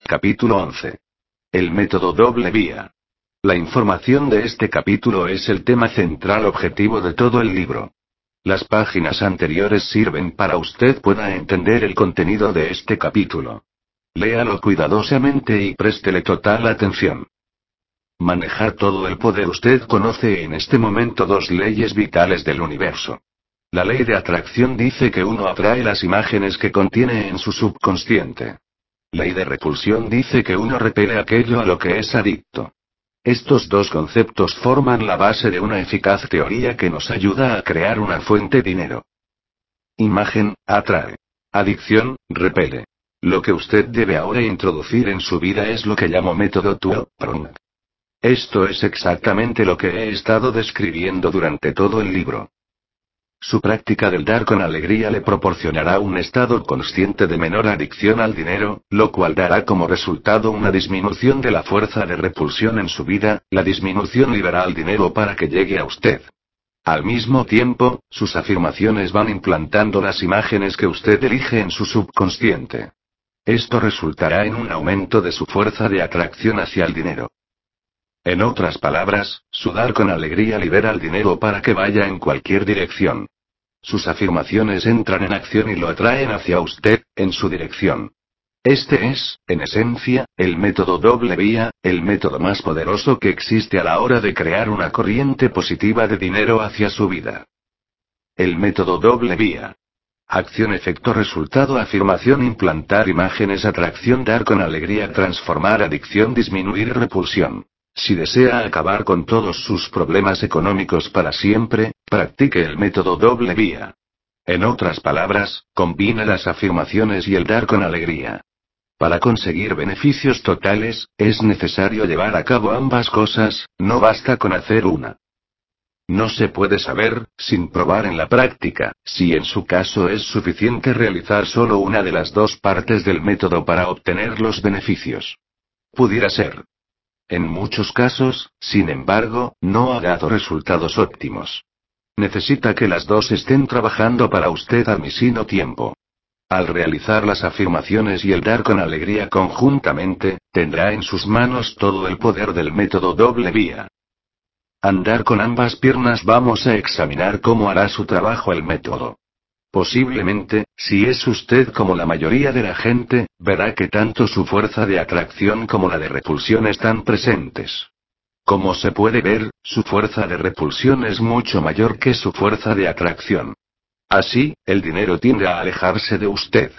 Capítulo 11. El método doble vía. La información de este capítulo es el tema central objetivo de todo el libro. Las páginas anteriores sirven para usted pueda entender el contenido de este capítulo. Léalo cuidadosamente y préstele total atención. Manejar todo el poder. Usted conoce en este momento dos leyes vitales del universo. La ley de atracción dice que uno atrae las imágenes que contiene en su subconsciente. Ley de repulsión dice que uno repele aquello a lo que es adicto. Estos dos conceptos forman la base de una eficaz teoría que nos ayuda a crear una fuente de dinero. Imagen, atrae. Adicción, repele. Lo que usted debe ahora introducir en su vida es lo que llamo método 12-prong. Esto es exactamente lo que he estado describiendo durante todo el libro. Su práctica del dar con alegría le proporcionará un estado consciente de menor adicción al dinero, lo cual dará como resultado una disminución de la fuerza de repulsión en su vida. La disminución liberará al dinero para que llegue a usted. Al mismo tiempo, sus afirmaciones van implantando las imágenes que usted elige en su subconsciente. Esto resultará en un aumento de su fuerza de atracción hacia el dinero. En otras palabras, su dar con alegría libera el dinero para que vaya en cualquier dirección. Sus afirmaciones entran en acción y lo atraen hacia usted, en su dirección. Este es, en esencia, el método doble vía, el método más poderoso que existe a la hora de crear una corriente positiva de dinero hacia su vida. El método doble vía. Acción, efecto, resultado, afirmación, implantar imágenes, atracción, dar con alegría, transformar, adicción, disminuir, repulsión. Si desea acabar con todos sus problemas económicos para siempre, practique el método doble vía. En otras palabras, combine las afirmaciones y el dar con alegría. Para conseguir beneficios totales, es necesario llevar a cabo ambas cosas, no basta con hacer una. No se puede saber, sin probar en la práctica, si en su caso es suficiente realizar solo una de las dos partes del método para obtener los beneficios. Pudiera ser. En muchos casos, sin embargo, no ha dado resultados óptimos. Necesita que las dos estén trabajando para usted al mismo tiempo. Al realizar las afirmaciones y el dar con alegría conjuntamente, tendrá en sus manos todo el poder del método doble vía. Andar con ambas piernas. Vamos a examinar cómo hará su trabajo el método. Posiblemente, si es usted como la mayoría de la gente, verá que tanto su fuerza de atracción como la de repulsión están presentes. Como se puede ver, su fuerza de repulsión es mucho mayor que su fuerza de atracción. Así, el dinero tiende a alejarse de usted.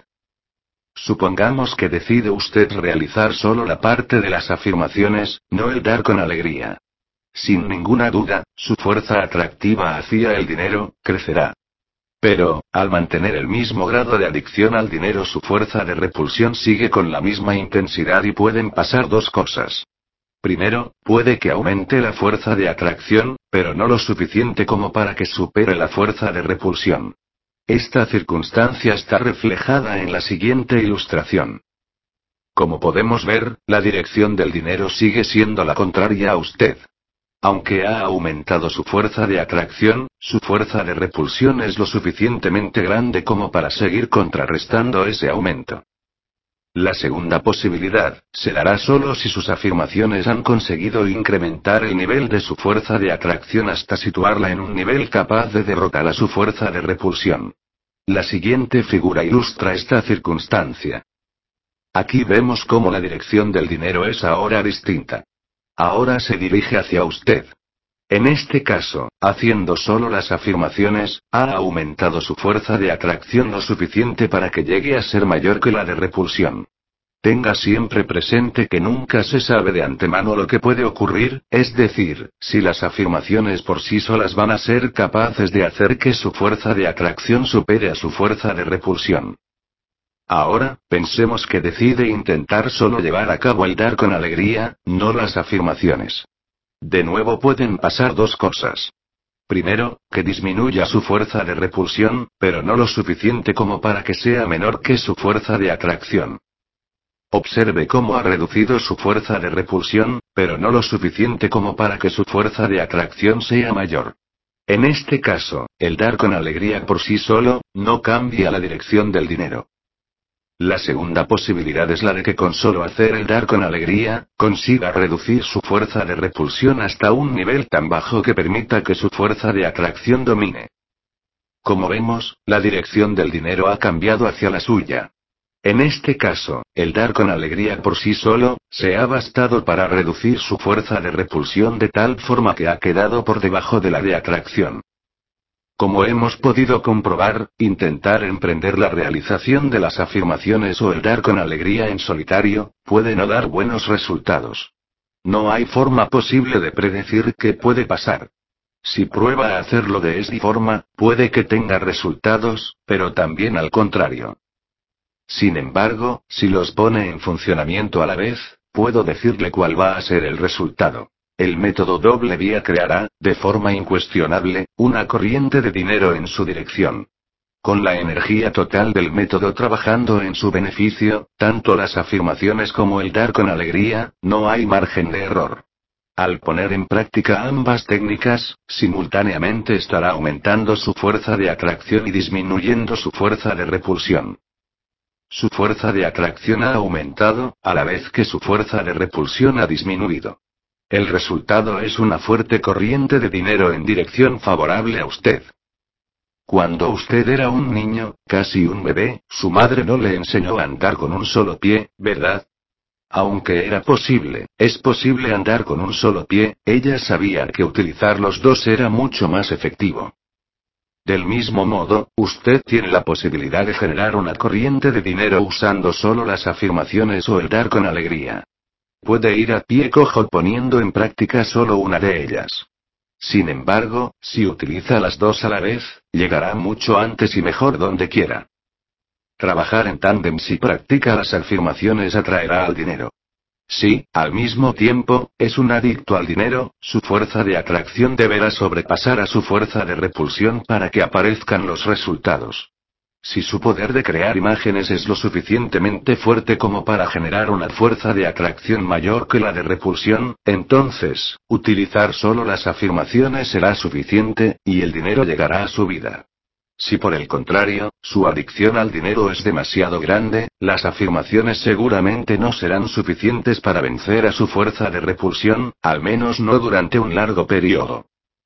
Supongamos que decide usted realizar solo la parte de las afirmaciones, no el dar con alegría. Sin ninguna duda, su fuerza atractiva hacia el dinero crecerá. Pero, al mantener el mismo grado de adicción al dinero, su fuerza de repulsión sigue con la misma intensidad y pueden pasar dos cosas. Primero, puede que aumente la fuerza de atracción, pero no lo suficiente como para que supere la fuerza de repulsión. Esta circunstancia está reflejada en la siguiente ilustración. Como podemos ver, la dirección del dinero sigue siendo la contraria a usted. Aunque ha aumentado su fuerza de atracción, su fuerza de repulsión es lo suficientemente grande como para seguir contrarrestando ese aumento. La segunda posibilidad, se dará solo si sus afirmaciones han conseguido incrementar el nivel de su fuerza de atracción hasta situarla en un nivel capaz de derrotar a su fuerza de repulsión. La siguiente figura ilustra esta circunstancia. Aquí vemos cómo la dirección del dinero es ahora distinta. Ahora se dirige hacia usted. En este caso, haciendo solo las afirmaciones, ha aumentado su fuerza de atracción lo suficiente para que llegue a ser mayor que la de repulsión. Tenga siempre presente que nunca se sabe de antemano lo que puede ocurrir, es decir, si las afirmaciones por sí solas van a ser capaces de hacer que su fuerza de atracción supere a su fuerza de repulsión. Ahora, pensemos que decide intentar solo llevar a cabo el dar con alegría, no las afirmaciones. De nuevo pueden pasar dos cosas. Primero, que disminuya su fuerza de repulsión, pero no lo suficiente como para que sea menor que su fuerza de atracción. Observe cómo ha reducido su fuerza de repulsión, pero no lo suficiente como para que su fuerza de atracción sea mayor. En este caso, el dar con alegría por sí solo, no cambia la dirección del dinero. La segunda posibilidad es la de que con solo hacer el dar con alegría, consiga reducir su fuerza de repulsión hasta un nivel tan bajo que permita que su fuerza de atracción domine. Como vemos, la dirección del dinero ha cambiado hacia la suya. En este caso, el dar con alegría por sí solo, se ha bastado para reducir su fuerza de repulsión de tal forma que ha quedado por debajo de la de atracción. Como hemos podido comprobar, intentar emprender la realización de las afirmaciones o el dar con alegría en solitario, puede no dar buenos resultados. No hay forma posible de predecir qué puede pasar. Si prueba a hacerlo de esta forma, puede que tenga resultados, pero también al contrario. Sin embargo, si los pone en funcionamiento a la vez, puedo decirle cuál va a ser el resultado. El método doble vía creará, de forma incuestionable, una corriente de dinero en su dirección. Con la energía total del método trabajando en su beneficio, tanto las afirmaciones como el dar con alegría, no hay margen de error. Al poner en práctica ambas técnicas, simultáneamente estará aumentando su fuerza de atracción y disminuyendo su fuerza de repulsión. Su fuerza de atracción ha aumentado, a la vez que su fuerza de repulsión ha disminuido. El resultado es una fuerte corriente de dinero en dirección favorable a usted. Cuando usted era un niño, casi un bebé, su madre no le enseñó a andar con un solo pie, ¿verdad? Aunque era posible, es posible andar con un solo pie, ella sabía que utilizar los dos era mucho más efectivo. Del mismo modo, usted tiene la posibilidad de generar una corriente de dinero usando solo las afirmaciones o el dar con alegría. Puede ir a pie cojo poniendo en práctica solo una de ellas. Sin embargo, si utiliza las dos a la vez, llegará mucho antes y mejor donde quiera. Trabajar en tándem si practica las afirmaciones atraerá al dinero. Si, al mismo tiempo, es un adicto al dinero, su fuerza de atracción deberá sobrepasar a su fuerza de repulsión para que aparezcan los resultados. Si su poder de crear imágenes es lo suficientemente fuerte como para generar una fuerza de atracción mayor que la de repulsión, entonces, utilizar solo las afirmaciones será suficiente, y el dinero llegará a su vida. Si por el contrario, su adicción al dinero es demasiado grande, las afirmaciones seguramente no serán suficientes para vencer a su fuerza de repulsión, al menos no durante un largo periodo.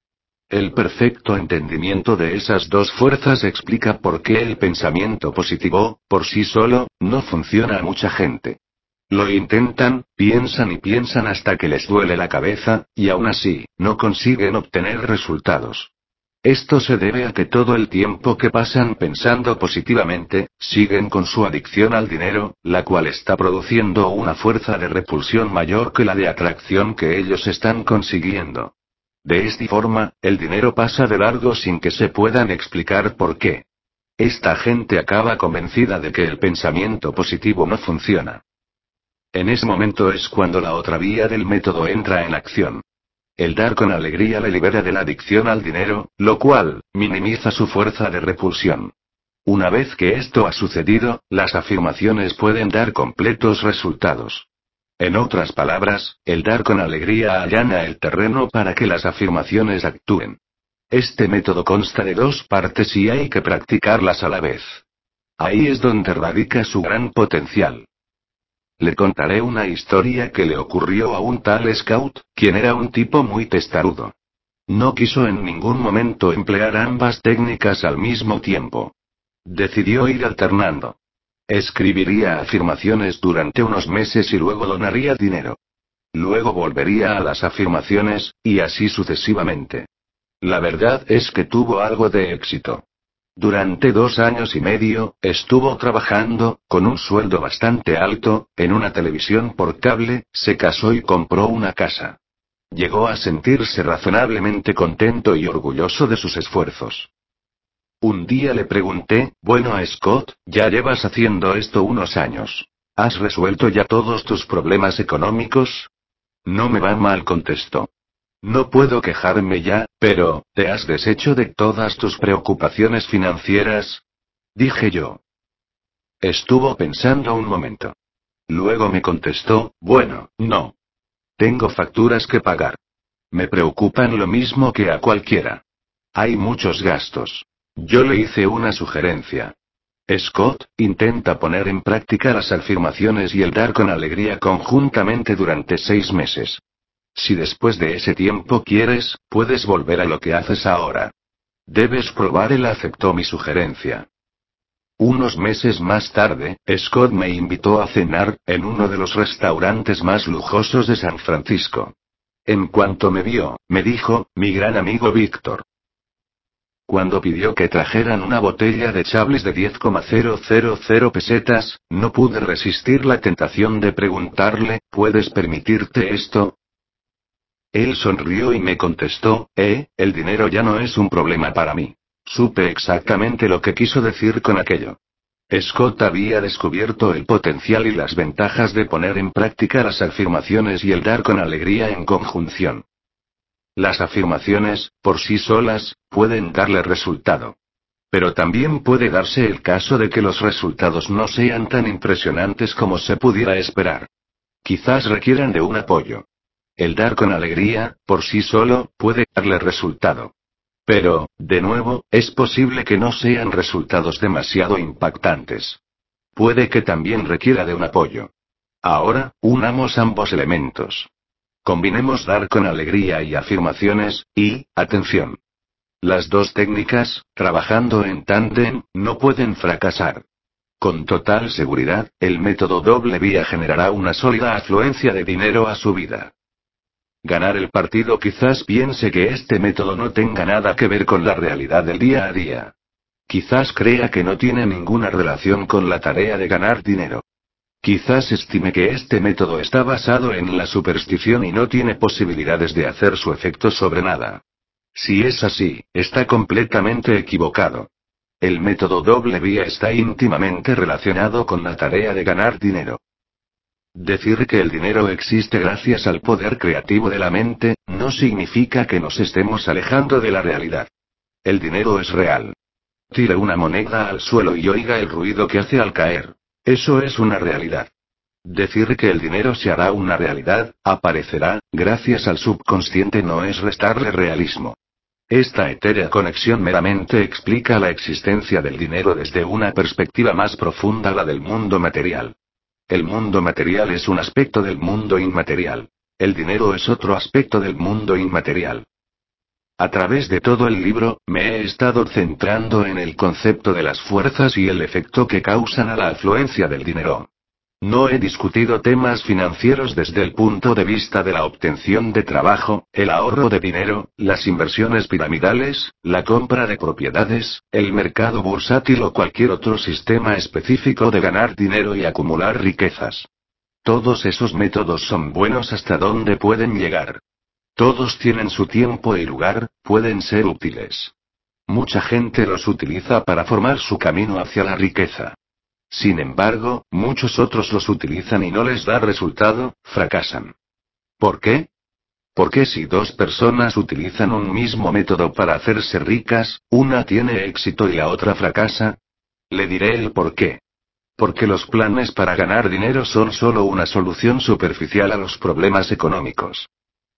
El perfecto entendimiento de esas dos fuerzas explica por qué el pensamiento positivo, por sí solo, no funciona a mucha gente. Lo intentan, piensan y piensan hasta que les duele la cabeza, y aún así, no consiguen obtener resultados. Esto se debe a que todo el tiempo que pasan pensando positivamente, siguen con su adicción al dinero, la cual está produciendo una fuerza de repulsión mayor que la de atracción que ellos están consiguiendo. De esta forma, el dinero pasa de largo sin que se puedan explicar por qué. Esta gente acaba convencida de que el pensamiento positivo no funciona. En ese momento es cuando la otra vía del método entra en acción. El dar con alegría le libera de la adicción al dinero, lo cual, minimiza su fuerza de repulsión. Una vez que esto ha sucedido, las afirmaciones pueden dar completos resultados. En otras palabras, el dar con alegría allana el terreno para que las afirmaciones actúen. Este método consta de dos partes y hay que practicarlas a la vez. Ahí es donde radica su gran potencial. Le contaré una historia que le ocurrió a un tal Scout, quien era un tipo muy testarudo. No quiso en ningún momento emplear ambas técnicas al mismo tiempo. Decidió ir alternando. Escribiría afirmaciones durante unos meses y luego donaría dinero. Luego volvería a las afirmaciones, y así sucesivamente. La verdad es que tuvo algo de éxito. Durante 2 años y medio, estuvo trabajando, con un sueldo bastante alto, en una televisión por cable, se casó y compró una casa. Llegó a sentirse razonablemente contento y orgulloso de sus esfuerzos. Un día le pregunté, bueno Scott, ya llevas haciendo esto unos años. ¿Has resuelto ya todos tus problemas económicos? No me va mal, contestó. No puedo quejarme ya, pero, ¿te has deshecho de todas tus preocupaciones financieras? Dije yo. Estuvo pensando un momento. Luego me contestó, bueno, no. Tengo facturas que pagar. Me preocupan lo mismo que a cualquiera. Hay muchos gastos. Yo le hice una sugerencia. Scott, intenta poner en práctica las afirmaciones y el dar con alegría conjuntamente durante 6 meses. Si después de ese tiempo quieres, puedes volver a lo que haces ahora. Debes probar. Él aceptó mi sugerencia. Unos meses más tarde, Scott me invitó a cenar, en uno de los restaurantes más lujosos de San Francisco. En cuanto me vio, me dijo, mi gran amigo Víctor. Cuando pidió que trajeran una botella de Chablis de 10,000 pesetas, no pude resistir la tentación de preguntarle, ¿puedes permitirte esto? Él sonrió y me contestó, el dinero ya no es un problema para mí. Supe exactamente lo que quiso decir con aquello. Scott había descubierto el potencial y las ventajas de poner en práctica las afirmaciones y el dar con alegría en conjunción. Las afirmaciones, por sí solas, pueden darle resultado. Pero también puede darse el caso de que los resultados no sean tan impresionantes como se pudiera esperar. Quizás requieran de un apoyo. El dar con alegría, por sí solo, puede darle resultado. Pero, de nuevo, es posible que no sean resultados demasiado impactantes. Puede que también requiera de un apoyo. Ahora, unamos ambos elementos. Combinemos dar con alegría y afirmaciones, y, atención. Las dos técnicas, trabajando en tándem, no pueden fracasar. Con total seguridad, el método doble vía generará una sólida afluencia de dinero a su vida. Ganar el partido. Quizás piense que este método no tenga nada que ver con la realidad del día a día. Quizás crea que no tiene ninguna relación con la tarea de ganar dinero. Quizás estime que este método está basado en la superstición y no tiene posibilidades de hacer su efecto sobre nada. Si es así, está completamente equivocado. El método doble vía está íntimamente relacionado con la tarea de ganar dinero. Decir que el dinero existe gracias al poder creativo de la mente, no significa que nos estemos alejando de la realidad. El dinero es real. Tire una moneda al suelo y oiga el ruido que hace al caer. Eso es una realidad. Decir que el dinero se hará una realidad, aparecerá, gracias al subconsciente no es restarle realismo. Esta etérea conexión meramente explica la existencia del dinero desde una perspectiva más profunda, la del mundo material. El mundo material es un aspecto del mundo inmaterial. El dinero es otro aspecto del mundo inmaterial. A través de todo el libro, me he estado centrando en el concepto de las fuerzas y el efecto que causan a la afluencia del dinero. No he discutido temas financieros desde el punto de vista de la obtención de trabajo, el ahorro de dinero, las inversiones piramidales, la compra de propiedades, el mercado bursátil o cualquier otro sistema específico de ganar dinero y acumular riquezas. Todos esos métodos son buenos hasta donde pueden llegar. Todos tienen su tiempo y lugar, pueden ser útiles. Mucha gente los utiliza para formar su camino hacia la riqueza. Sin embargo, muchos otros los utilizan y no les da resultado, fracasan. ¿Por qué? Porque si dos personas utilizan un mismo método para hacerse ricas, una tiene éxito y la otra fracasa. Le diré el por qué. Porque los planes para ganar dinero son solo una solución superficial a los problemas económicos.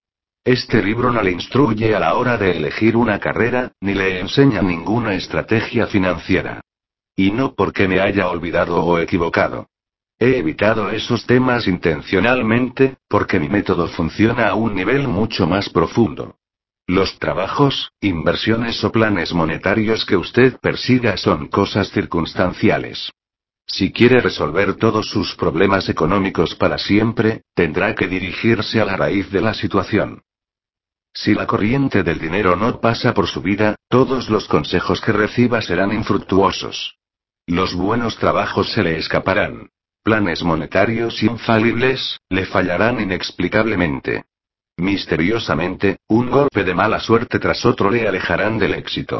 Este libro no le instruye a la hora de elegir una carrera, ni le enseña ninguna estrategia financiera. Y no porque me haya olvidado o equivocado. He evitado esos temas intencionalmente, porque mi método funciona a un nivel mucho más profundo. Los trabajos, inversiones o planes monetarios que usted persiga son cosas circunstanciales. Si quiere resolver todos sus problemas económicos para siempre, tendrá que dirigirse a la raíz de la situación. Si la corriente del dinero no pasa por su vida, todos los consejos que reciba serán infructuosos. Los buenos trabajos se le escaparán. Planes monetarios infalibles, le fallarán inexplicablemente. Misteriosamente, un golpe de mala suerte tras otro le alejarán del éxito.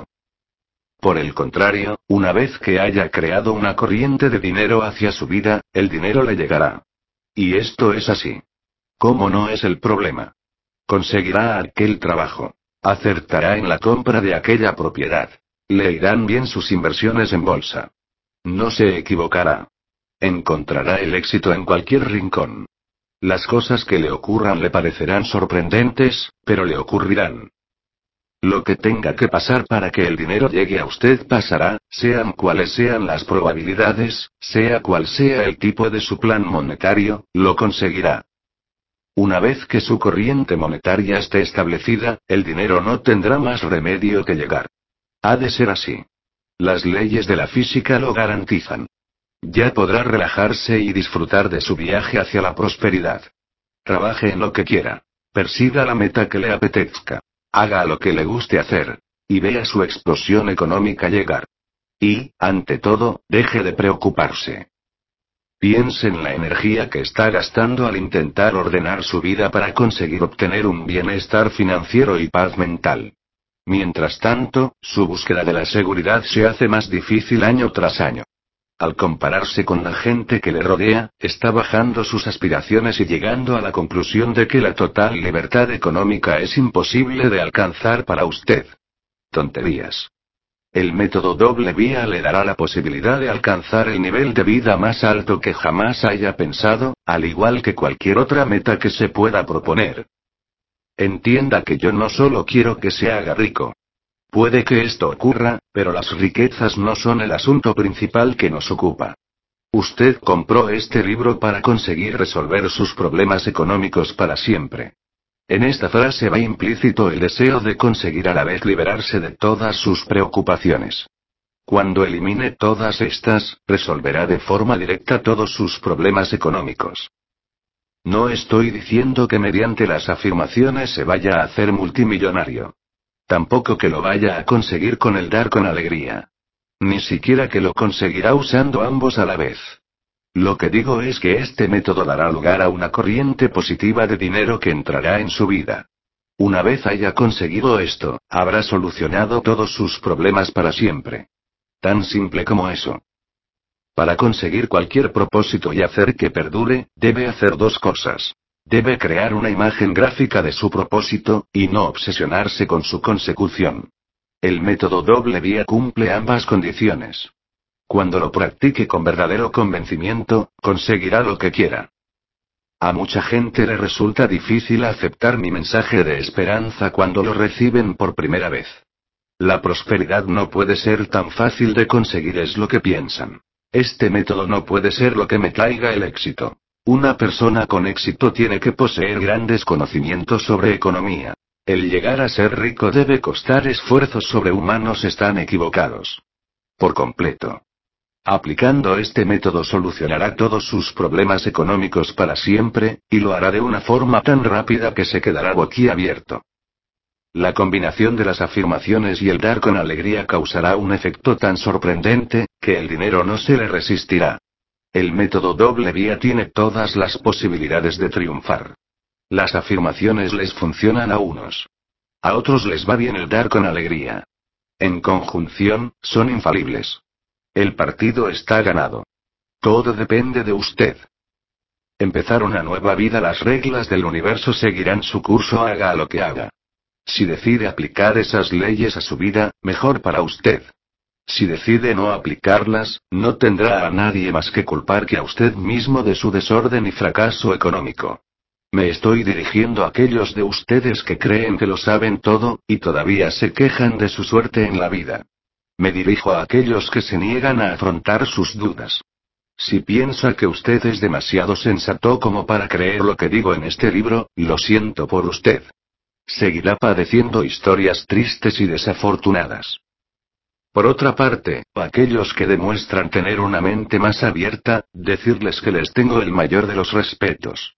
Por el contrario, una vez que haya creado una corriente de dinero hacia su vida, el dinero le llegará. Y esto es así. ¿Cómo no es el problema? Conseguirá aquel trabajo. Acertará en la compra de aquella propiedad. Le irán bien sus inversiones en bolsa. No se equivocará. Encontrará el éxito en cualquier rincón. Las cosas que le ocurran le parecerán sorprendentes, pero le ocurrirán. Lo que tenga que pasar para que el dinero llegue a usted pasará, sean cuales sean las probabilidades, sea cual sea el tipo de su plan monetario, lo conseguirá. Una vez que su corriente monetaria esté establecida, el dinero no tendrá más remedio que llegar. Ha de ser así. Las leyes de la física lo garantizan. Ya podrá relajarse y disfrutar de su viaje hacia la prosperidad. Trabaje en lo que quiera. Persiga la meta que le apetezca. Haga lo que le guste hacer. Y vea su explosión económica llegar. Y, ante todo, deje de preocuparse. Piense en la energía que está gastando al intentar ordenar su vida para conseguir obtener un bienestar financiero y paz mental. Mientras tanto, su búsqueda de la seguridad se hace más difícil año tras año. Al compararse con la gente que le rodea, está bajando sus aspiraciones y llegando a la conclusión de que la total libertad económica es imposible de alcanzar para usted. Tonterías. El método doble vía le dará la posibilidad de alcanzar el nivel de vida más alto que jamás haya pensado, al igual que cualquier otra meta que se pueda proponer. Entienda que yo no solo quiero que se haga rico. Puede que esto ocurra, pero las riquezas no son el asunto principal que nos ocupa. Usted compró este libro para conseguir resolver sus problemas económicos para siempre. En esta frase va implícito el deseo de conseguir a la vez liberarse de todas sus preocupaciones. Cuando elimine todas estas, resolverá de forma directa todos sus problemas económicos. No estoy diciendo que mediante las afirmaciones se vaya a hacer multimillonario. Tampoco que lo vaya a conseguir con el dar con alegría. Ni siquiera que lo conseguirá usando ambos a la vez. Lo que digo es que este método dará lugar a una corriente positiva de dinero que entrará en su vida. Una vez haya conseguido esto, habrá solucionado todos sus problemas para siempre. Tan simple como eso. Para conseguir cualquier propósito y hacer que perdure, debe hacer dos cosas. Debe crear una imagen gráfica de su propósito, y no obsesionarse con su consecución. El método doble vía cumple ambas condiciones. Cuando lo practique con verdadero convencimiento, conseguirá lo que quiera. A mucha gente le resulta difícil aceptar mi mensaje de esperanza cuando lo reciben por primera vez. La prosperidad no puede ser tan fácil de conseguir, es lo que piensan. Este método no puede ser lo que me traiga el éxito. Una persona con éxito tiene que poseer grandes conocimientos sobre economía. El llegar a ser rico debe costar esfuerzos sobrehumanos, están equivocados. Por completo. Aplicando este método solucionará todos sus problemas económicos para siempre, y lo hará de una forma tan rápida que se quedará boquiabierto. La combinación de las afirmaciones y el dar con alegría causará un efecto tan sorprendente, que el dinero no se le resistirá. El método doble vía tiene todas las posibilidades de triunfar. Las afirmaciones les funcionan a unos. A otros les va bien el dar con alegría. En conjunción, son infalibles. El partido está ganado. Todo depende de usted. Empezar una nueva vida, las reglas del universo seguirán su curso, haga lo que haga. Si decide aplicar esas leyes a su vida, mejor para usted. Si decide no aplicarlas, no tendrá a nadie más que culpar que a usted mismo de su desorden y fracaso económico. Me estoy dirigiendo a aquellos de ustedes que creen que lo saben todo, y todavía se quejan de su suerte en la vida. Me dirijo a aquellos que se niegan a afrontar sus dudas. Si piensa que usted es demasiado sensato como para creer lo que digo en este libro, lo siento por usted. Seguirá padeciendo historias tristes y desafortunadas. Por otra parte, a aquellos que demuestran tener una mente más abierta, decirles que les tengo el mayor de los respetos.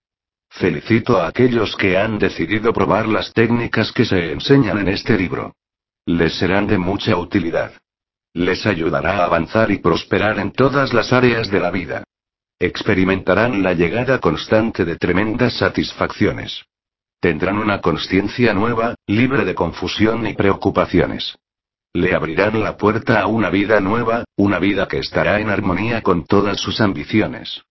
Felicito a aquellos que han decidido probar las técnicas que se enseñan en este libro. Les serán de mucha utilidad. Les ayudará a avanzar y prosperar en todas las áreas de la vida. Experimentarán la llegada constante de tremendas satisfacciones. Tendrán una conciencia nueva, libre de confusión y preocupaciones. Le abrirán la puerta a una vida nueva, una vida que estará en armonía con todas sus ambiciones.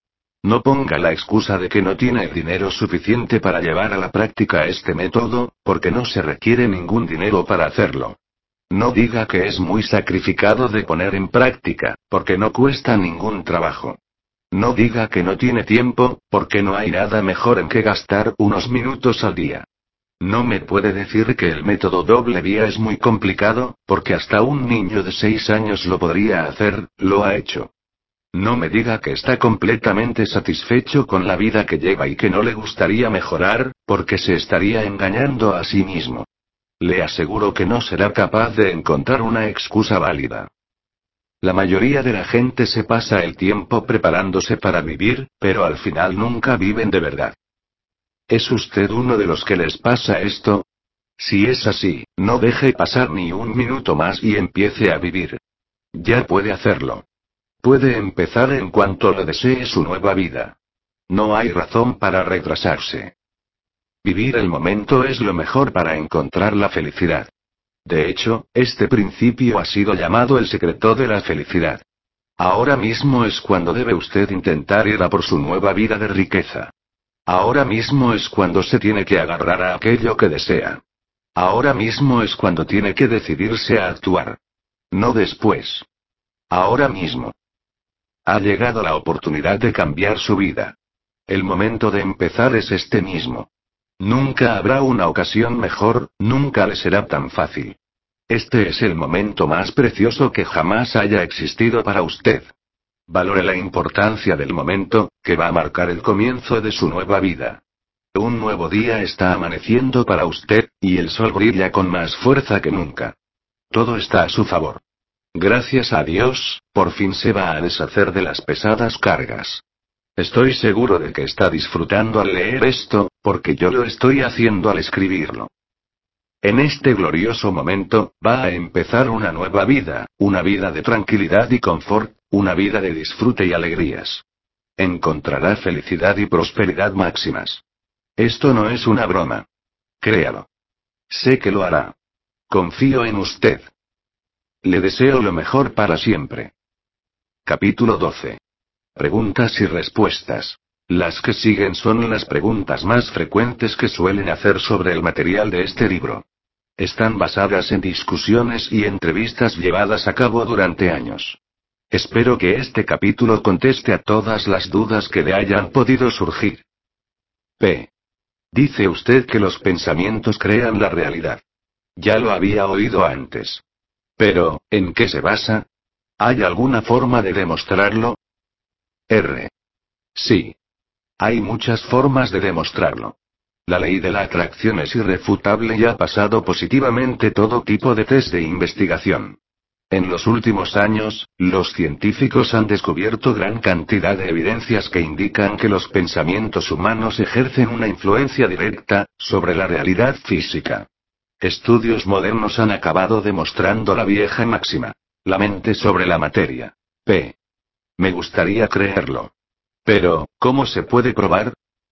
No ponga la excusa de que no tiene el dinero suficiente para llevar a la práctica este método, porque no se requiere ningún dinero para hacerlo. No diga que es muy sacrificado de poner en práctica, porque no cuesta ningún trabajo. No diga que no tiene tiempo, porque no hay nada mejor en que gastar unos minutos al día. No me puede decir que el método doble vía es muy complicado, porque hasta un niño de 6 años lo podría hacer, lo ha hecho. No me diga que está completamente satisfecho con la vida que lleva y que no le gustaría mejorar, porque se estaría engañando a sí mismo. Le aseguro que no será capaz de encontrar una excusa válida. La mayoría de la gente se pasa el tiempo preparándose para vivir, pero al final nunca viven de verdad. ¿Es usted uno de los que les pasa esto? Si es así, no deje pasar ni un minuto más y empiece a vivir. Ya puede hacerlo. Puede empezar en cuanto le desee su nueva vida. No hay razón para retrasarse. Vivir el momento es lo mejor para encontrar la felicidad. De hecho, este principio ha sido llamado el secreto de la felicidad. Ahora mismo es cuando debe usted intentar ir a por su nueva vida de riqueza. Ahora mismo es cuando se tiene que agarrar a aquello que desea. Ahora mismo es cuando tiene que decidirse a actuar. No después. Ahora mismo. Ha llegado la oportunidad de cambiar su vida. El momento de empezar es este mismo. Nunca habrá una ocasión mejor, nunca le será tan fácil. Este es el momento más precioso que jamás haya existido para usted. Valore la importancia del momento, que va a marcar el comienzo de su nueva vida. Un nuevo día está amaneciendo para usted, y el sol brilla con más fuerza que nunca. Todo está a su favor. Gracias a Dios, por fin se va a deshacer de las pesadas cargas. Estoy seguro de que está disfrutando al leer esto, porque yo lo estoy haciendo al escribirlo. En este glorioso momento, va a empezar una nueva vida, una vida de tranquilidad y confort, una vida de disfrute y alegrías. Encontrará felicidad y prosperidad máximas. Esto no es una broma. Créalo. Sé que lo hará. Confío en usted. Le deseo lo mejor para siempre. Capítulo 12. Preguntas y respuestas. Las que siguen son las preguntas más frecuentes que suelen hacer sobre el material de este libro. Están basadas en discusiones y entrevistas llevadas a cabo durante años. Espero que este capítulo conteste a todas las dudas que le hayan podido surgir. P. Dice usted que los pensamientos crean la realidad. Ya lo había oído antes. Pero, ¿en qué se basa? ¿Hay alguna forma de demostrarlo? R. Sí. Hay muchas formas de demostrarlo. La ley de la atracción es irrefutable y ha pasado positivamente todo tipo de test de investigación. En los últimos años, los científicos han descubierto gran cantidad de evidencias que indican que los pensamientos humanos ejercen una influencia directa sobre la realidad física. Estudios modernos han acabado demostrando la vieja máxima. La mente sobre la materia. P. Me gustaría creerlo. Pero, ¿cómo se puede probar?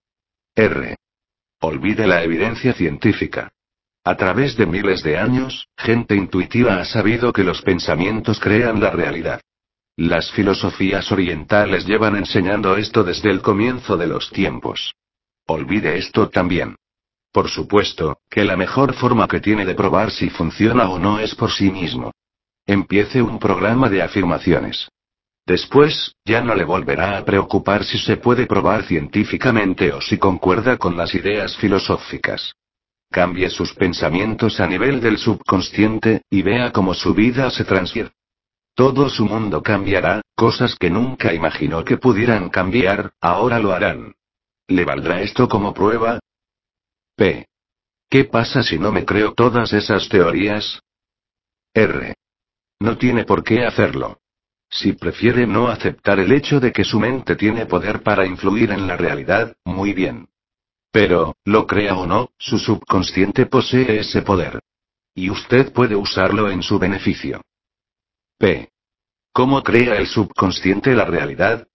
R. Olvide la evidencia científica. A través de miles de años, gente intuitiva ha sabido que los pensamientos crean la realidad. Las filosofías orientales llevan enseñando esto desde el comienzo de los tiempos. Olvide esto también. Por supuesto, que la mejor forma que tiene de probar si funciona o no es por sí mismo. Empiece un programa de afirmaciones. Después, ya no le volverá a preocupar si se puede probar científicamente o si concuerda con las ideas filosóficas. Cambie sus pensamientos a nivel del subconsciente, y vea cómo su vida se transfiere. Todo su mundo cambiará, cosas que nunca imaginó que pudieran cambiar, ahora lo harán. ¿Le valdrá esto como prueba? P. ¿Qué pasa si no me creo todas esas teorías? R. No tiene por qué hacerlo. Si prefiere no aceptar el hecho de que su mente tiene poder para influir en la realidad, muy bien. Pero, lo crea o no, su subconsciente posee ese poder. Y usted puede usarlo en su beneficio. P. ¿Cómo crea el subconsciente la realidad?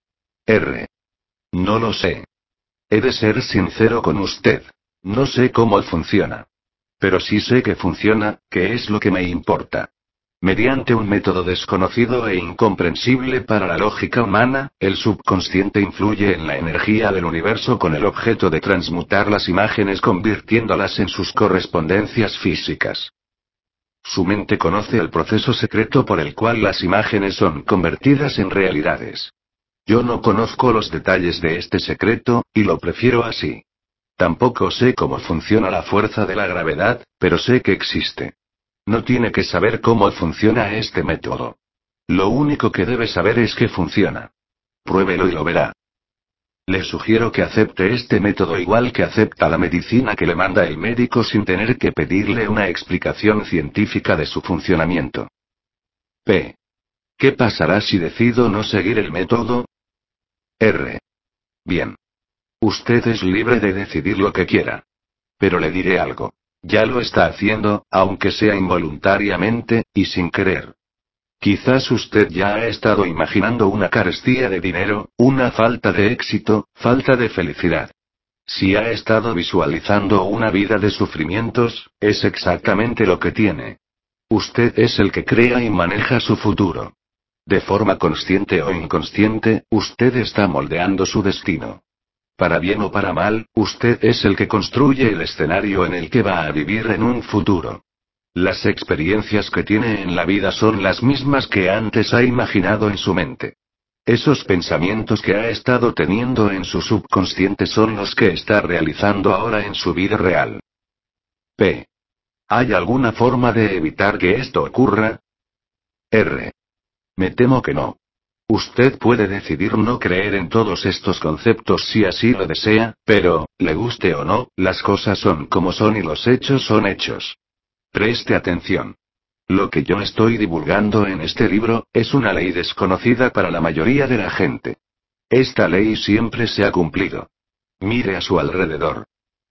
R. No lo sé. He de ser sincero con usted. No sé cómo funciona. Pero sí sé que funciona, que es lo que me importa. Mediante un método desconocido e incomprensible para la lógica humana, el subconsciente influye en la energía del universo con el objeto de transmutar las imágenes convirtiéndolas en sus correspondencias físicas. Su mente conoce el proceso secreto por el cual las imágenes son convertidas en realidades. Yo no conozco los detalles de este secreto, y lo prefiero así. Tampoco sé cómo funciona la fuerza de la gravedad, pero sé que existe. No tiene que saber cómo funciona este método. Lo único que debe saber es que funciona. Pruébelo y lo verá. Le sugiero que acepte este método igual que acepta la medicina que le manda el médico sin tener que pedirle una explicación científica de su funcionamiento. P. ¿Qué pasará si decido no seguir el método? R. Bien. Usted es libre de decidir lo que quiera. Pero le diré algo. Ya lo está haciendo, aunque sea involuntariamente, y sin querer. Quizás usted ya ha estado imaginando una carestía de dinero, una falta de éxito, falta de felicidad. Si ha estado visualizando una vida de sufrimientos, es exactamente lo que tiene. Usted es el que crea y maneja su futuro. De forma consciente o inconsciente, usted está moldeando su destino. Para bien o para mal, usted es el que construye el escenario en el que va a vivir en un futuro. Las experiencias que tiene en la vida son las mismas que antes ha imaginado en su mente. Esos pensamientos que ha estado teniendo en su subconsciente son los que está realizando ahora en su vida real. P. ¿Hay alguna forma de evitar que esto ocurra? R. Me temo que no. Usted puede decidir no creer en todos estos conceptos si así lo desea, pero, le guste o no, las cosas son como son y los hechos son hechos. Preste atención. Lo que yo estoy divulgando en este libro, es una ley desconocida para la mayoría de la gente. Esta ley siempre se ha cumplido. Mire a su alrededor.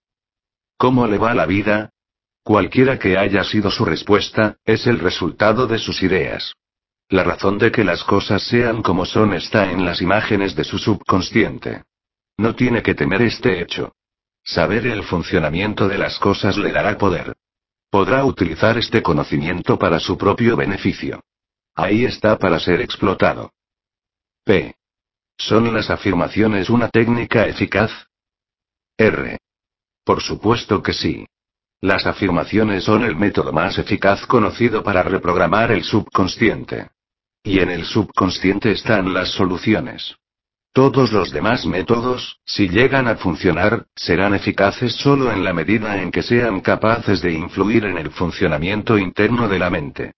¿Cómo le va la vida? Cualquiera que haya sido su respuesta, es el resultado de sus ideas. La razón de que las cosas sean como son está en las imágenes de su subconsciente. No tiene que temer este hecho. Saber el funcionamiento de las cosas le dará poder. Podrá utilizar este conocimiento para su propio beneficio. Ahí está para ser explotado. P. ¿Son las afirmaciones una técnica eficaz? R. Por supuesto que sí. Las afirmaciones son el método más eficaz conocido para reprogramar el subconsciente. Y en el subconsciente están las soluciones. Todos los demás métodos, si llegan a funcionar, serán eficaces solo en la medida en que sean capaces de influir en el funcionamiento interno de la mente.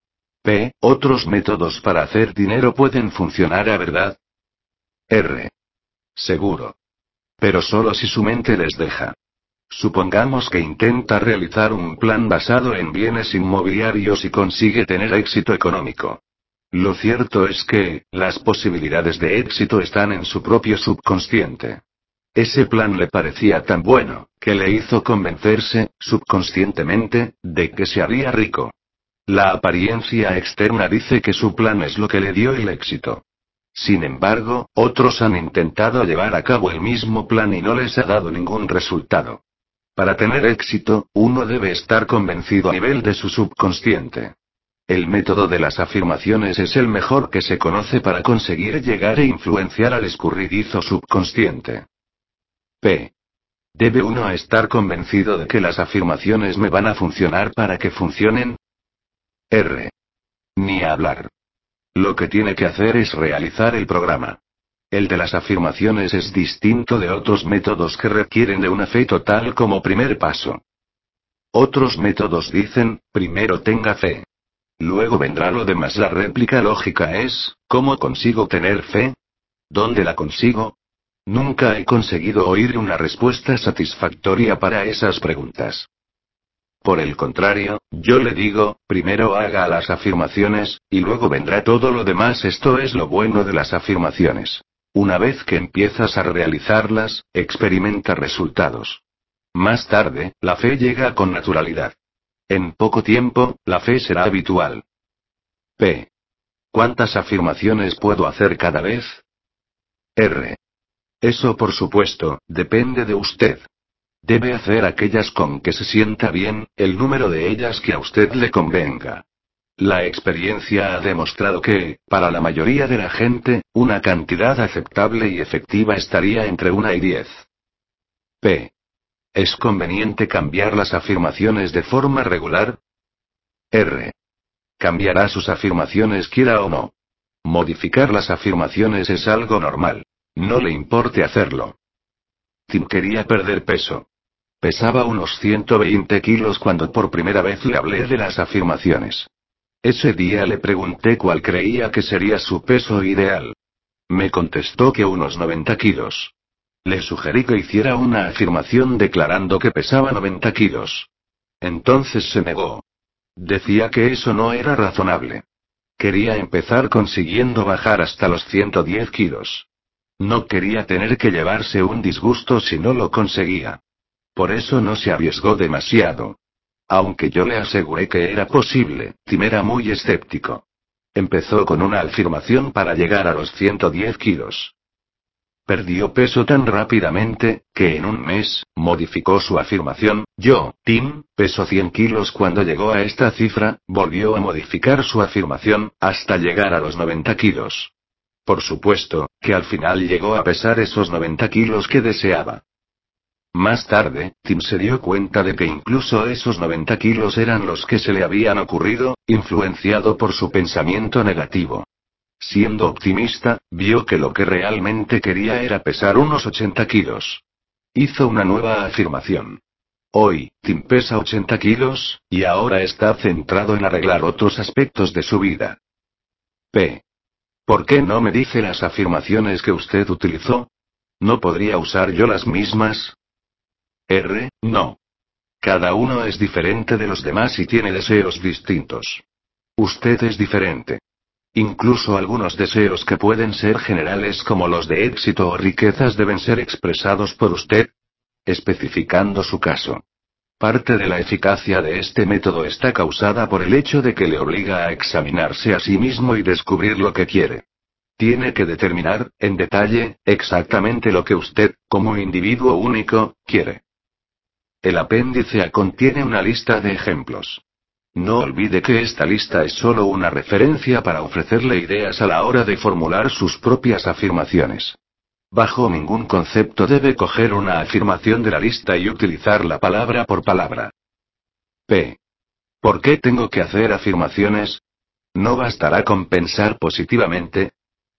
P. Otros métodos para hacer dinero pueden funcionar, ¿a verdad? R. Seguro. Pero solo si su mente les deja. Supongamos que intenta realizar un plan basado en bienes inmobiliarios y consigue tener éxito económico. Lo cierto es que, las posibilidades de éxito están en su propio subconsciente. Ese plan le parecía tan bueno, que le hizo convencerse, subconscientemente, de que se haría rico. La apariencia externa dice que su plan es lo que le dio el éxito. Sin embargo, otros han intentado llevar a cabo el mismo plan y no les ha dado ningún resultado. Para tener éxito, uno debe estar convencido a nivel de su subconsciente. El método de las afirmaciones es el mejor que se conoce para conseguir llegar e influenciar al escurridizo subconsciente. P. ¿Debe uno estar convencido de que las afirmaciones me van a funcionar para que funcionen? R. Ni hablar. Lo que tiene que hacer es realizar el programa. El de las afirmaciones es distinto de otros métodos que requieren de una fe total como primer paso. Otros métodos dicen, primero tenga fe. Luego vendrá lo demás. La réplica lógica es, ¿cómo consigo tener fe? ¿Dónde la consigo? Nunca he conseguido oír una respuesta satisfactoria para esas preguntas. Por el contrario, yo le digo, primero haga las afirmaciones, y luego vendrá todo lo demás. Esto es lo bueno de las afirmaciones. Una vez que empiezas a realizarlas, experimenta resultados. Más tarde, la fe llega con naturalidad. En poco tiempo, la fe será habitual. P. ¿Cuántas afirmaciones puedo hacer cada vez? R. Eso por supuesto, depende de usted. Debe hacer aquellas con que se sienta bien, el número de ellas que a usted le convenga. La experiencia ha demostrado que, para la mayoría de la gente, una cantidad aceptable y efectiva estaría entre 1 y 10. P. ¿Es conveniente cambiar las afirmaciones de forma regular? R. Cambiará sus afirmaciones quiera o no. Modificar las afirmaciones es algo normal. No le importe hacerlo. Tim quería perder peso. Pesaba unos 120 kilos cuando por primera vez le hablé de las afirmaciones. Ese día le pregunté cuál creía que sería su peso ideal. Me contestó que unos 90 kilos. Le sugerí que hiciera una afirmación declarando que pesaba 90 kilos. Entonces se negó. Decía que eso no era razonable. Quería empezar consiguiendo bajar hasta los 110 kilos. No quería tener que llevarse un disgusto si no lo conseguía. Por eso no se arriesgó demasiado. Aunque yo le aseguré que era posible, Tim era muy escéptico. Empezó con una afirmación para llegar a los 110 kilos. Perdió peso tan rápidamente, que en un mes, modificó su afirmación. Yo, Tim, peso 100 kilos cuando llegó a esta cifra, volvió a modificar su afirmación, hasta llegar a los 90 kilos. Por supuesto, que al final llegó a pesar esos 90 kilos que deseaba. Más tarde, Tim se dio cuenta de que incluso esos 90 kilos eran los que se le habían ocurrido, influenciado por su pensamiento negativo. Siendo optimista, vio que lo que realmente quería era pesar unos 80 kilos. Hizo una nueva afirmación. Hoy, Tim pesa 80 kilos, y ahora está centrado en arreglar otros aspectos de su vida. P. ¿Por qué no me dice las afirmaciones que usted utilizó? ¿No podría usar yo las mismas? R. No. Cada uno es diferente de los demás y tiene deseos distintos. Usted es diferente. Incluso algunos deseos que pueden ser generales como los de éxito o riquezas deben ser expresados por usted, especificando su caso. Parte de la eficacia de este método está causada por el hecho de que le obliga a examinarse a sí mismo y descubrir lo que quiere. Tiene que determinar, en detalle, exactamente lo que usted, como individuo único, quiere. El apéndice A contiene una lista de ejemplos. No olvide que esta lista es solo una referencia para ofrecerle ideas a la hora de formular sus propias afirmaciones. Bajo ningún concepto debe coger una afirmación de la lista y utilizarla palabra por palabra. P. ¿Por qué tengo que hacer afirmaciones? ¿No bastará con pensar positivamente?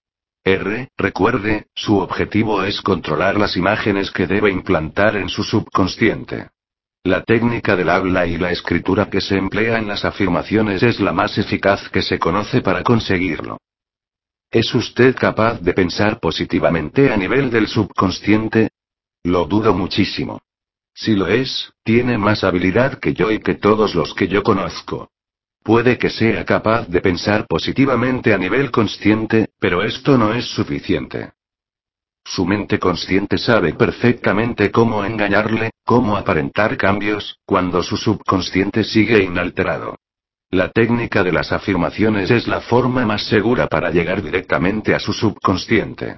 R. Recuerde, su objetivo es controlar las imágenes que debe implantar en su subconsciente. La técnica del habla y la escritura que se emplea en las afirmaciones es la más eficaz que se conoce para conseguirlo. ¿Es usted capaz de pensar positivamente a nivel del subconsciente? Lo dudo muchísimo. Si lo es, tiene más habilidad que yo y que todos los que yo conozco. Puede que sea capaz de pensar positivamente a nivel consciente, pero esto no es suficiente. Su mente consciente sabe perfectamente cómo engañarle, cómo aparentar cambios, cuando su subconsciente sigue inalterado. La técnica de las afirmaciones es la forma más segura para llegar directamente a su subconsciente.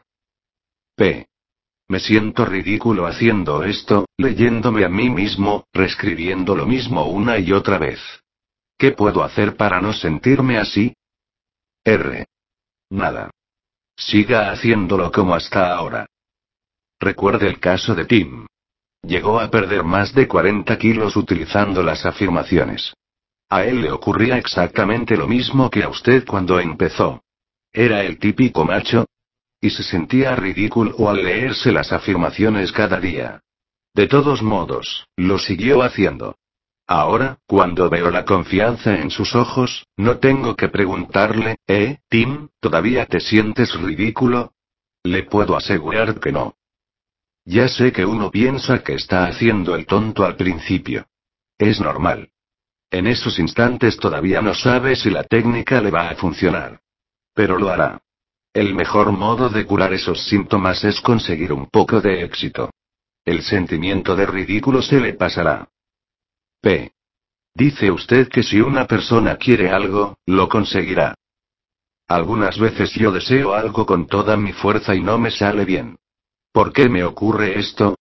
P. Me siento ridículo haciendo esto, leyéndome a mí mismo, reescribiendo lo mismo una y otra vez. ¿Qué puedo hacer para no sentirme así? R. Nada. Siga haciéndolo como hasta ahora. Recuerde el caso de Tim. Llegó a perder más de 40 kilos utilizando las afirmaciones. A él le ocurría exactamente lo mismo que a usted cuando empezó. Era el típico macho. Y se sentía ridículo al leerse las afirmaciones cada día. De todos modos, lo siguió haciendo. Ahora, cuando veo la confianza en sus ojos, no tengo que preguntarle, Tim, ¿todavía te sientes ridículo? Le puedo asegurar que no. Ya sé que uno piensa que está haciendo el tonto al principio. Es normal. En esos instantes todavía no sabe si la técnica le va a funcionar. Pero lo hará. El mejor modo de curar esos síntomas es conseguir un poco de éxito. El sentimiento de ridículo se le pasará. P. Dice usted que si una persona quiere algo, lo conseguirá. Algunas veces yo deseo algo con toda mi fuerza y no me sale bien. ¿Por qué me ocurre esto?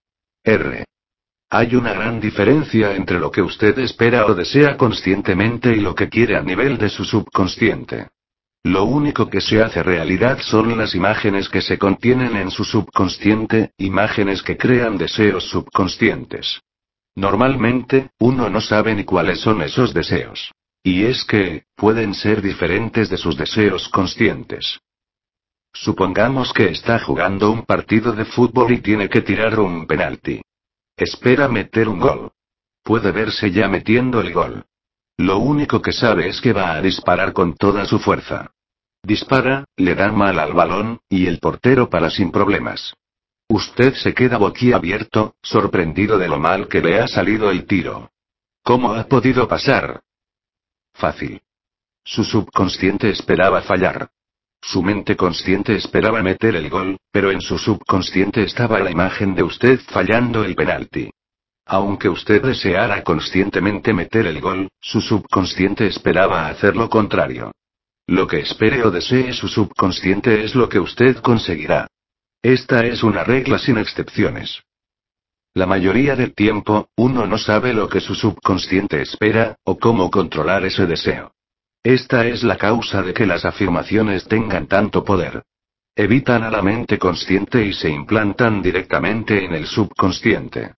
R. Hay una gran diferencia entre lo que usted espera o desea conscientemente y lo que quiere a nivel de su subconsciente. Lo único que se hace realidad son las imágenes que se contienen en su subconsciente, imágenes que crean deseos subconscientes. Normalmente, uno no sabe ni cuáles son esos deseos. Y es que, pueden ser diferentes de sus deseos conscientes. Supongamos que está jugando un partido de fútbol y tiene que tirar un penalti. Espera meter un gol. Puede verse ya metiendo el gol. Lo único que sabe es que va a disparar con toda su fuerza. Dispara, le da mal al balón, y el portero para sin problemas. Usted se queda boquiabierto, sorprendido de lo mal que le ha salido el tiro. ¿Cómo ha podido pasar? Fácil. Su subconsciente esperaba fallar. Su mente consciente esperaba meter el gol, pero en su subconsciente estaba la imagen de usted fallando el penalti. Aunque usted deseara conscientemente meter el gol, su subconsciente esperaba hacer lo contrario. Lo que espere o desee su subconsciente es lo que usted conseguirá. Esta es una regla sin excepciones. La mayoría del tiempo, uno no sabe lo que su subconsciente espera, o cómo controlar ese deseo. Esta es la causa de que las afirmaciones tengan tanto poder. Evitan a la mente consciente y se implantan directamente en el subconsciente.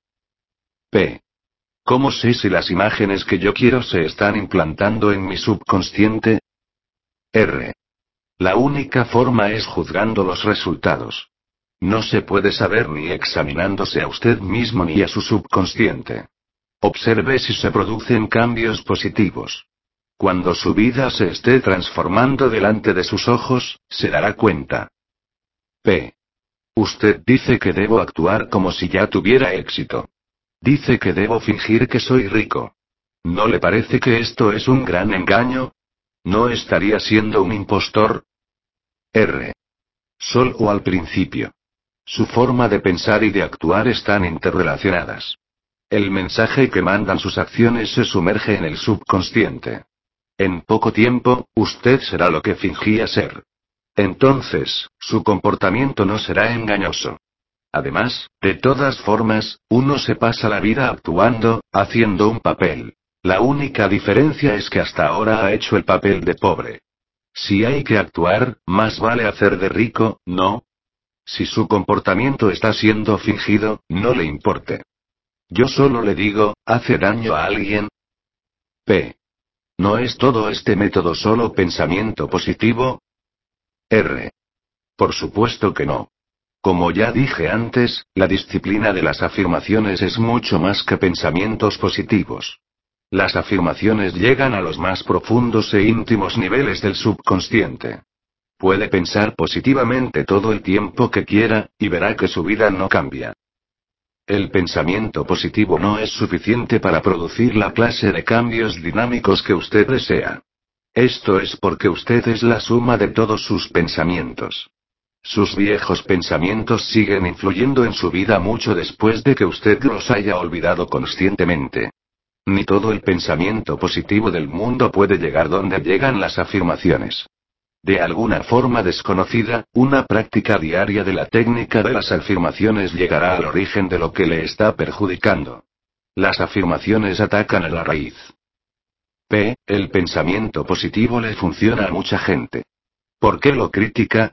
P. ¿Cómo sé si las imágenes que yo quiero se están implantando en mi subconsciente? R. La única forma es juzgando los resultados. No se puede saber ni examinándose a usted mismo ni a su subconsciente. Observe si se producen cambios positivos. Cuando su vida se esté transformando delante de sus ojos, se dará cuenta. P. Usted dice que debo actuar como si ya tuviera éxito. Dice que debo fingir que soy rico. ¿No le parece que esto es un gran engaño? ¿No estaría siendo un impostor? R. Solo al principio. Su forma de pensar y de actuar están interrelacionadas. El mensaje que mandan sus acciones se sumerge en el subconsciente. En poco tiempo, usted será lo que fingía ser. Entonces, su comportamiento no será engañoso. Además, de todas formas, uno se pasa la vida actuando, haciendo un papel. La única diferencia es que hasta ahora ha hecho el papel de pobre. Si hay que actuar, más vale hacer de rico, ¿no? Si su comportamiento está siendo fingido, no le importe. Yo solo le digo, ¿hace daño a alguien? P. ¿No es todo este método solo pensamiento positivo? R. Por supuesto que no. Como ya dije antes, la disciplina de las afirmaciones es mucho más que pensamientos positivos. Las afirmaciones llegan a los más profundos e íntimos niveles del subconsciente. Puede pensar positivamente todo el tiempo que quiera, y verá que su vida no cambia. El pensamiento positivo no es suficiente para producir la clase de cambios dinámicos que usted desea. Esto es porque usted es la suma de todos sus pensamientos. Sus viejos pensamientos siguen influyendo en su vida mucho después de que usted los haya olvidado conscientemente. Ni todo el pensamiento positivo del mundo puede llegar donde llegan las afirmaciones. De alguna forma desconocida, una práctica diaria de la técnica de las afirmaciones llegará al origen de lo que le está perjudicando. Las afirmaciones atacan a la raíz. P. El pensamiento positivo le funciona a mucha gente. ¿Por qué lo critica?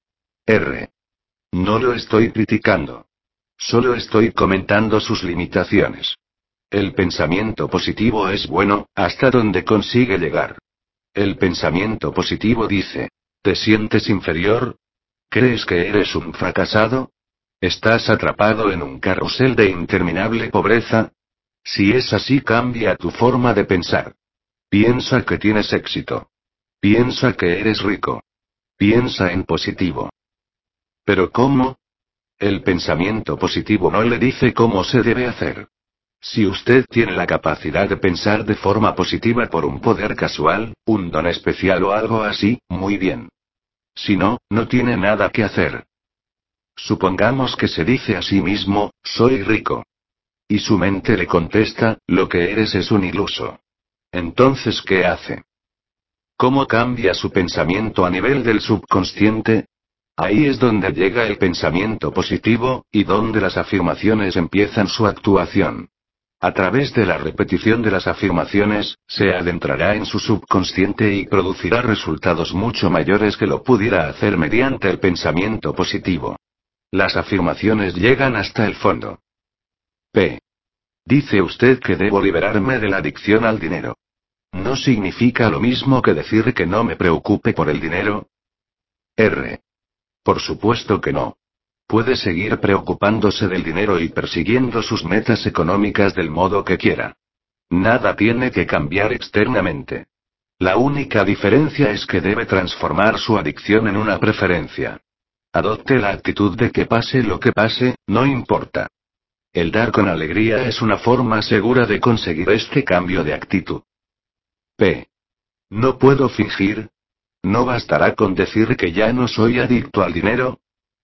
R. No lo estoy criticando. Solo estoy comentando sus limitaciones. El pensamiento positivo es bueno, hasta donde consigue llegar. El pensamiento positivo dice: ¿te sientes inferior? ¿Crees que eres un fracasado? ¿Estás atrapado en un carrusel de interminable pobreza? Si es así, cambia tu forma de pensar. Piensa que tienes éxito. Piensa que eres rico. Piensa en positivo. ¿Pero cómo? El pensamiento positivo no le dice cómo se debe hacer. Si usted tiene la capacidad de pensar de forma positiva por un poder casual, un don especial o algo así, muy bien. Si no, no tiene nada que hacer. Supongamos que se dice a sí mismo, soy rico. Y su mente le contesta, lo que eres es un iluso. Entonces, ¿qué hace? ¿Cómo cambia su pensamiento a nivel del subconsciente? Ahí es donde llega el pensamiento positivo, y donde las afirmaciones empiezan su actuación. A través de la repetición de las afirmaciones, se adentrará en su subconsciente y producirá resultados mucho mayores que lo pudiera hacer mediante el pensamiento positivo. Las afirmaciones llegan hasta el fondo. P. Dice usted que debo liberarme de la adicción al dinero. ¿No significa lo mismo que decir que no me preocupe por el dinero? R. Por supuesto que no. Puede seguir preocupándose del dinero y persiguiendo sus metas económicas del modo que quiera. Nada tiene que cambiar externamente. La única diferencia es que debe transformar su adicción en una preferencia. Adopte la actitud de que pase lo que pase, no importa. El dar con alegría es una forma segura de conseguir este cambio de actitud. P. ¿No puedo fingir? ¿No bastará con decir que ya no soy adicto al dinero?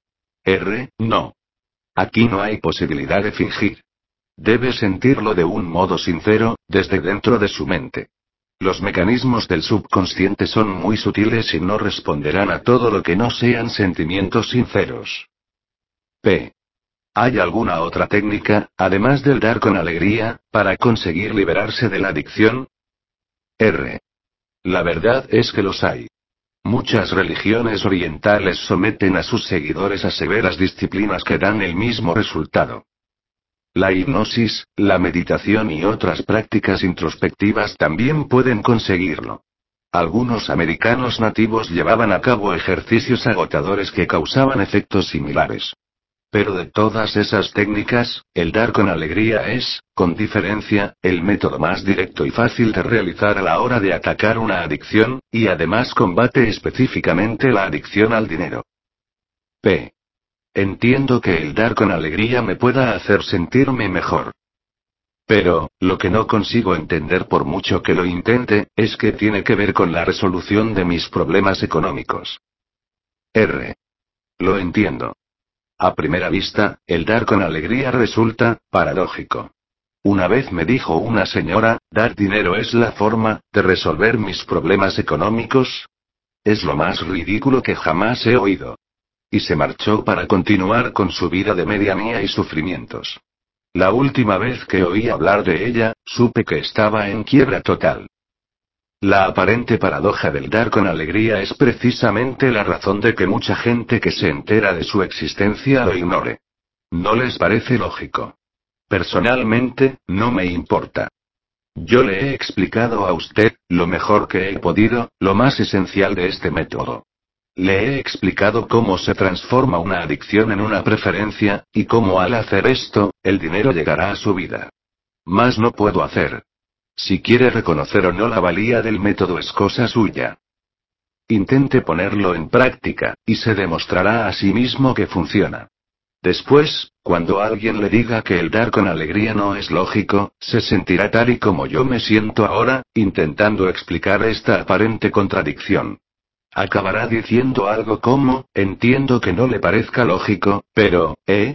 R. No. Aquí no hay posibilidad de fingir. Debe sentirlo de un modo sincero, desde dentro de su mente. Los mecanismos del subconsciente son muy sutiles y no responderán a todo lo que no sean sentimientos sinceros. P. ¿Hay alguna otra técnica, además del dar con alegría, para conseguir liberarse de la adicción? R. La verdad es que los hay. Muchas religiones orientales someten a sus seguidores a severas disciplinas que dan el mismo resultado. La hipnosis, la meditación y otras prácticas introspectivas también pueden conseguirlo. Algunos americanos nativos llevaban a cabo ejercicios agotadores que causaban efectos similares. Pero de todas esas técnicas, el dar con alegría es, con diferencia, el método más directo y fácil de realizar a la hora de atacar una adicción, y además combate específicamente la adicción al dinero. P. Entiendo que el dar con alegría me pueda hacer sentirme mejor. Pero, lo que no consigo entender por mucho que lo intente, es que tiene que ver con la resolución de mis problemas económicos. R. Lo entiendo. A primera vista, el dar con alegría resulta paradójico. Una vez me dijo una señora, ¿dar dinero es la forma de resolver mis problemas económicos? Es lo más ridículo que jamás he oído. Y se marchó para continuar con su vida de medianía y sufrimientos. La última vez que oí hablar de ella, supe que estaba en quiebra total. La aparente paradoja del dar con alegría es precisamente la razón de que mucha gente que se entera de su existencia lo ignore. ¿No les parece lógico? Personalmente, no me importa. Yo le he explicado a usted, lo mejor que he podido, lo más esencial de este método. Le he explicado cómo se transforma una adicción en una preferencia, y cómo al hacer esto, el dinero llegará a su vida. Más no puedo hacer. Si quiere reconocer o no la valía del método es cosa suya. Intente ponerlo en práctica, y se demostrará a sí mismo que funciona. Después, cuando alguien le diga que el dar con alegría no es lógico, se sentirá tal y como yo me siento ahora, intentando explicar esta aparente contradicción. Acabará diciendo algo como, entiendo que no le parezca lógico, pero,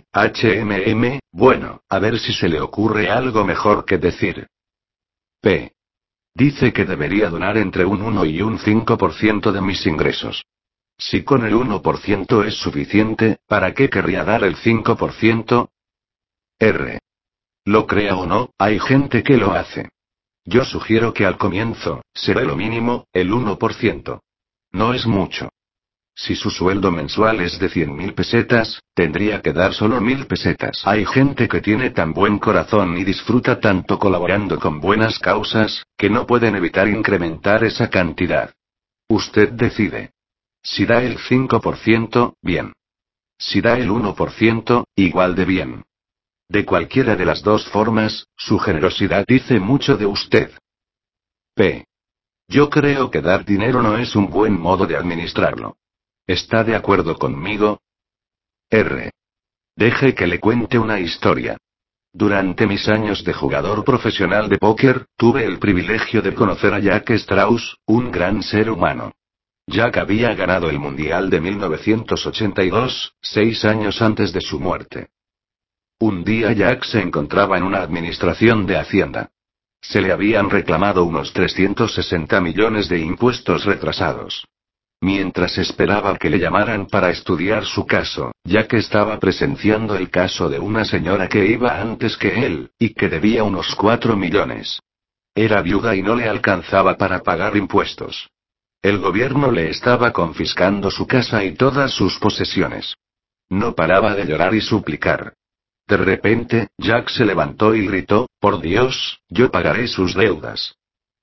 bueno, a ver si se le ocurre algo mejor que decir. P. Dice que debería donar entre un 1 y un 5% de mis ingresos. Si con el 1% es suficiente, ¿para qué querría dar el 5%? R. Lo crea o no, hay gente que lo hace. Yo sugiero que al comienzo, será lo mínimo, el 1%. No es mucho. Si su sueldo mensual es de 100.000 pesetas, tendría que dar solo 1.000 pesetas. Hay gente que tiene tan buen corazón y disfruta tanto colaborando con buenas causas, que no pueden evitar incrementar esa cantidad. Usted decide. Si da el 5%, bien. Si da el 1%, igual de bien. De cualquiera de las dos formas, su generosidad dice mucho de usted. P. Yo creo que dar dinero no es un buen modo de administrarlo. ¿Está de acuerdo conmigo? R. Deje que le cuente una historia. Durante mis años de jugador profesional de póker, tuve el privilegio de conocer a Jack Strauss, un gran ser humano. Jack había ganado el Mundial de 1982, 6 años antes de su muerte. Un día Jack se encontraba en una administración de Hacienda. Se le habían reclamado unos 360 millones de impuestos retrasados. Mientras esperaba que le llamaran para estudiar su caso, Jack estaba presenciando el caso de una señora que iba antes que él, y que debía unos 4 millones. Era viuda y no le alcanzaba para pagar impuestos. El gobierno le estaba confiscando su casa y todas sus posesiones. No paraba de llorar y suplicar. De repente, Jack se levantó y gritó, «Por Dios, yo pagaré sus deudas».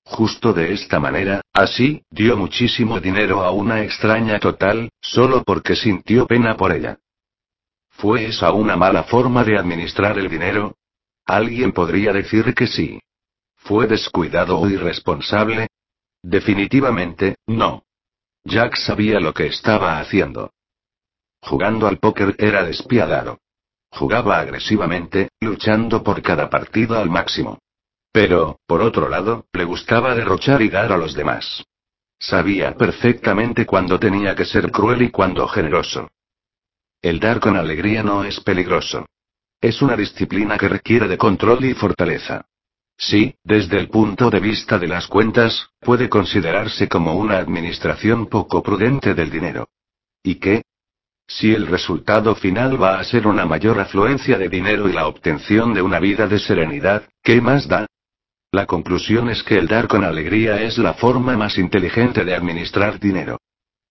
Justo de esta manera, así, dio muchísimo dinero a una extraña total, solo porque sintió pena por ella. ¿Fue esa una mala forma de administrar el dinero? Alguien podría decir que sí. ¿Fue descuidado o irresponsable? Definitivamente, no. Jack sabía lo que estaba haciendo. Jugando al póker era despiadado. Jugaba agresivamente, luchando por cada partida al máximo. Pero, por otro lado, le gustaba derrochar y dar a los demás. Sabía perfectamente cuándo tenía que ser cruel y cuándo generoso. El dar con alegría no es peligroso. Es una disciplina que requiere de control y fortaleza. Sí, desde el punto de vista de las cuentas, puede considerarse como una administración poco prudente del dinero. ¿Y qué? Si el resultado final va a ser una mayor afluencia de dinero y la obtención de una vida de serenidad, ¿qué más da? La conclusión es que el dar con alegría es la forma más inteligente de administrar dinero.